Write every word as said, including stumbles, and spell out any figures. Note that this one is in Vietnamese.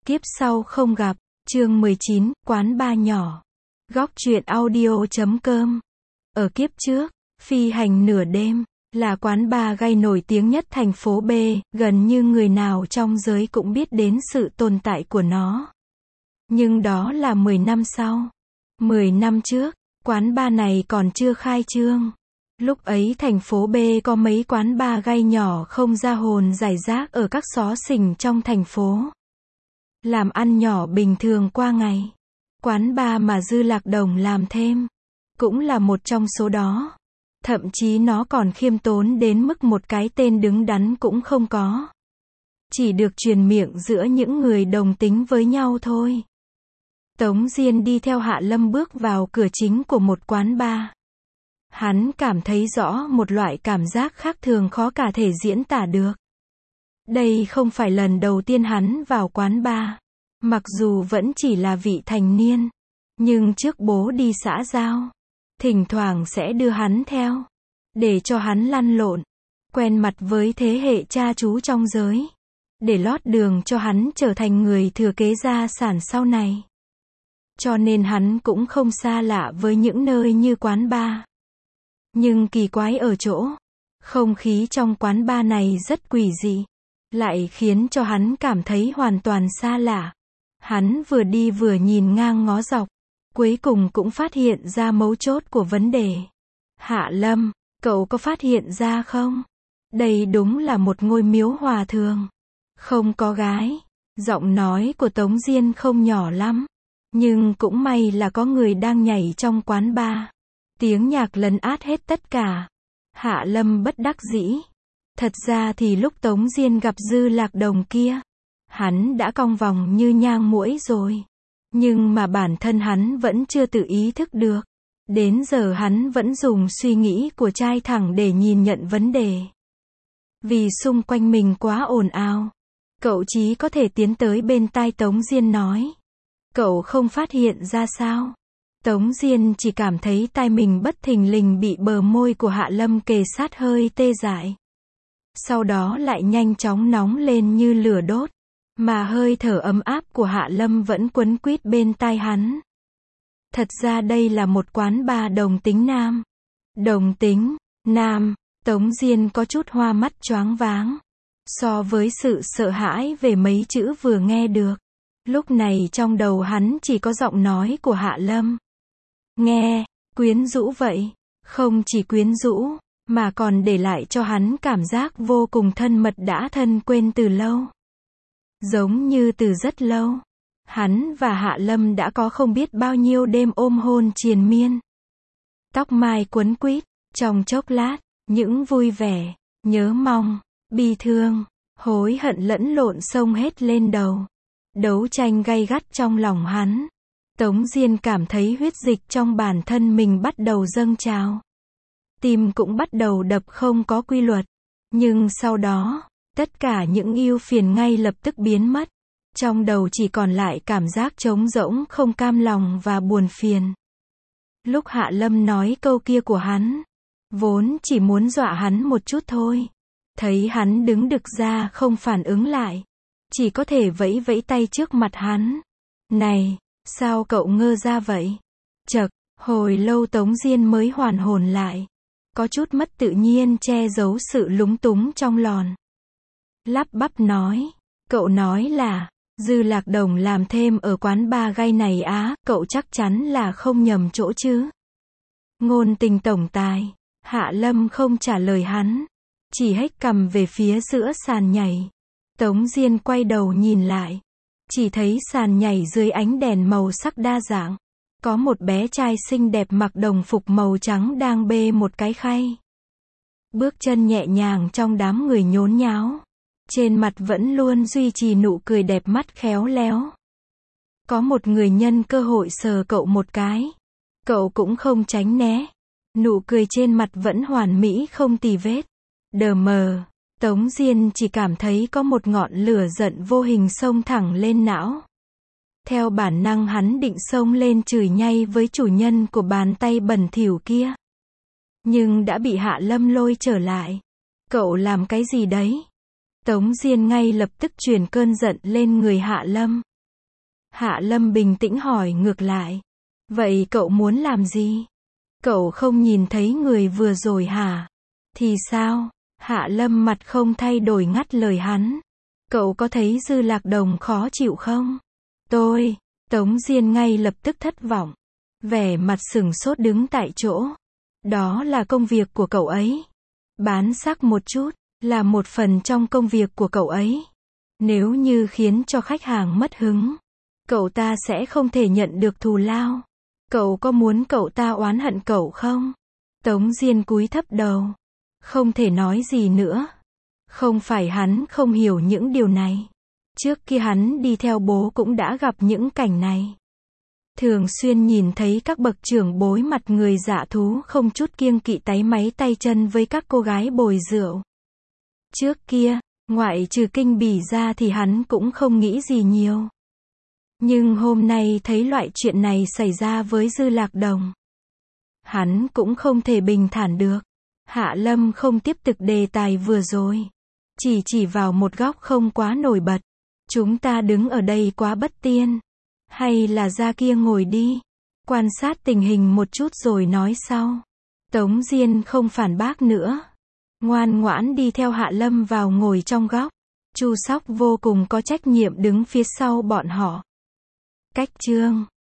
Kiếp sau không gặp, chương mười chín, quán bar nhỏ. Góc truyện audio chấm com. Ở kiếp trước, Phi Hành Nửa Đêm, là quán bar gay nổi tiếng nhất thành phố B, gần như người nào trong giới cũng biết đến sự tồn tại của nó. Nhưng đó là mười năm sau. mười năm trước, quán bar này còn chưa khai trương. Lúc ấy thành phố B có mấy quán bar gay nhỏ không ra hồn rải rác ở các xó xỉnh trong thành phố. Làm ăn nhỏ bình thường qua ngày. Quán bar mà Dư Lạc Đồng làm thêm, cũng là một trong số đó. Thậm chí nó còn khiêm tốn đến mức một cái tên đứng đắn cũng không có. Chỉ được truyền miệng giữa những người đồng tính với nhau thôi. Tống Diên đi theo Hạ Lâm bước vào cửa chính của một quán bar. Hắn cảm thấy rõ một loại cảm giác khác thường khó cả thể diễn tả được. Đây không phải lần đầu tiên hắn vào quán bar. Mặc dù vẫn chỉ là vị thành niên, nhưng trước bố đi xã giao, thỉnh thoảng sẽ đưa hắn theo, để cho hắn lăn lộn, quen mặt với thế hệ cha chú trong giới, để lót đường cho hắn trở thành người thừa kế gia sản sau này. Cho nên hắn cũng không xa lạ với những nơi như quán bar. Nhưng kỳ quái ở chỗ, không khí trong quán bar này rất quỷ dị, lại khiến cho hắn cảm thấy hoàn toàn xa lạ. Hắn vừa đi vừa nhìn ngang ngó dọc, cuối cùng cũng phát hiện ra mấu chốt của vấn đề. Hạ Lâm, cậu có phát hiện ra không? Đây đúng là một ngôi miếu hòa thượng. Không có gái. Giọng nói của Tống Diên không nhỏ lắm. Nhưng cũng may là có người đang nhảy trong quán bar. Tiếng nhạc lấn át hết tất cả. Hạ Lâm bất đắc dĩ. Thật ra thì lúc Tống Diên gặp Dư Lạc Đồng kia, hắn đã cong vòng như nhang muỗi rồi. Nhưng mà bản thân hắn vẫn chưa tự ý thức được. Đến giờ hắn vẫn dùng suy nghĩ của trai thẳng để nhìn nhận vấn đề. Vì xung quanh mình quá ồn ào, cậu chỉ có thể tiến tới bên tai Tống Diên nói. Cậu không phát hiện ra sao? Tống Diên chỉ cảm thấy tai mình bất thình lình bị bờ môi của Hạ Lâm kề sát hơi tê dại. Sau đó lại nhanh chóng nóng lên như lửa đốt. Mà hơi thở ấm áp của Hạ Lâm vẫn quấn quýt bên tai hắn. Thật ra đây là một quán bar đồng tính nam. Đồng tính, nam, Tống Diên có chút hoa mắt choáng váng. So với sự sợ hãi về mấy chữ vừa nghe được. Lúc này trong đầu hắn chỉ có giọng nói của Hạ Lâm. Nghe, quyến rũ vậy. Không chỉ quyến rũ, mà còn để lại cho hắn cảm giác vô cùng thân mật đã thân quên từ lâu. Giống như từ rất lâu, hắn và Hạ Lâm đã có không biết bao nhiêu đêm ôm hôn triền miên. Tóc mai quấn quýt, trong chốc lát, những vui vẻ, nhớ mong, bi thương, hối hận lẫn lộn xông hết lên đầu. Đấu tranh gay gắt trong lòng hắn. Tống Diên cảm thấy huyết dịch trong bản thân mình bắt đầu dâng trào. Tim cũng bắt đầu đập không có quy luật. Nhưng sau đó, tất cả những ưu phiền ngay lập tức biến mất. Trong đầu chỉ còn lại cảm giác trống rỗng không cam lòng và buồn phiền. Lúc Hạ Lâm nói câu kia của hắn, vốn chỉ muốn dọa hắn một chút thôi. Thấy hắn đứng đực ra không phản ứng lại, chỉ có thể vẫy vẫy tay trước mặt hắn. Này, sao cậu ngơ ra vậy? Chậc, hồi lâu Tống Diên mới hoàn hồn lại. Có chút mất tự nhiên che giấu sự lúng túng trong lòn. Lắp bắp nói, cậu nói là, Dư Lạc Đồng làm thêm ở quán bar gay này á, cậu chắc chắn là không nhầm chỗ chứ. Ngôn tình tổng tài, Hạ Lâm không trả lời hắn, chỉ hếch cằm về phía giữa sàn nhảy. Tống Diên quay đầu nhìn lại, chỉ thấy sàn nhảy dưới ánh đèn màu sắc đa dạng. Có một bé trai xinh đẹp mặc đồng phục màu trắng đang bê một cái khay. Bước chân nhẹ nhàng trong đám người nhốn nháo. Trên mặt vẫn luôn duy trì nụ cười đẹp mắt khéo léo. Có một người nhân cơ hội sờ cậu một cái. Cậu cũng không tránh né. Nụ cười trên mặt vẫn hoàn mỹ không tì vết. Đờ mờ, Tống Diên chỉ cảm thấy có một ngọn lửa giận vô hình xông thẳng lên não. Theo bản năng hắn định xông lên chửi nhay với chủ nhân của bàn tay bẩn thỉu kia. Nhưng đã bị Hạ Lâm lôi trở lại. Cậu làm cái gì đấy? Tống Diên ngay lập tức chuyển cơn giận lên người Hạ Lâm. Hạ Lâm bình tĩnh hỏi ngược lại. Vậy cậu muốn làm gì? Cậu không nhìn thấy người vừa rồi hả? Thì sao? Hạ Lâm mặt không thay đổi ngắt lời hắn. Cậu có thấy Dư Lạc Đồng khó chịu không? Tôi, Tống Diên ngay lập tức thất vọng. Vẻ mặt sửng sốt đứng tại chỗ. Đó là công việc của cậu ấy. Bán sắc một chút, là một phần trong công việc của cậu ấy. Nếu như khiến cho khách hàng mất hứng, cậu ta sẽ không thể nhận được thù lao. Cậu có muốn cậu ta oán hận cậu không? Tống Diên cúi thấp đầu. Không thể nói gì nữa. Không phải hắn không hiểu những điều này. Trước kia hắn đi theo bố cũng đã gặp những cảnh này. Thường xuyên nhìn thấy các bậc trưởng bối mặt người dạ thú không chút kiêng kỵ táy máy tay chân với các cô gái bồi rượu. Trước kia, ngoại trừ kinh bỉ ra thì hắn cũng không nghĩ gì nhiều. Nhưng hôm nay thấy loại chuyện này xảy ra với Dư Lạc Đồng. Hắn cũng không thể bình thản được. Hạ Lâm không tiếp tục đề tài vừa rồi. Chỉ chỉ vào một góc không quá nổi bật. Chúng ta đứng ở đây quá bất tiên. Hay là ra kia ngồi đi. Quan sát tình hình một chút rồi nói sau. Tống Diên không phản bác nữa. Ngoan ngoãn đi theo Hạ Lâm vào ngồi trong góc. Chu Sóc vô cùng có trách nhiệm đứng phía sau bọn họ. Cách chương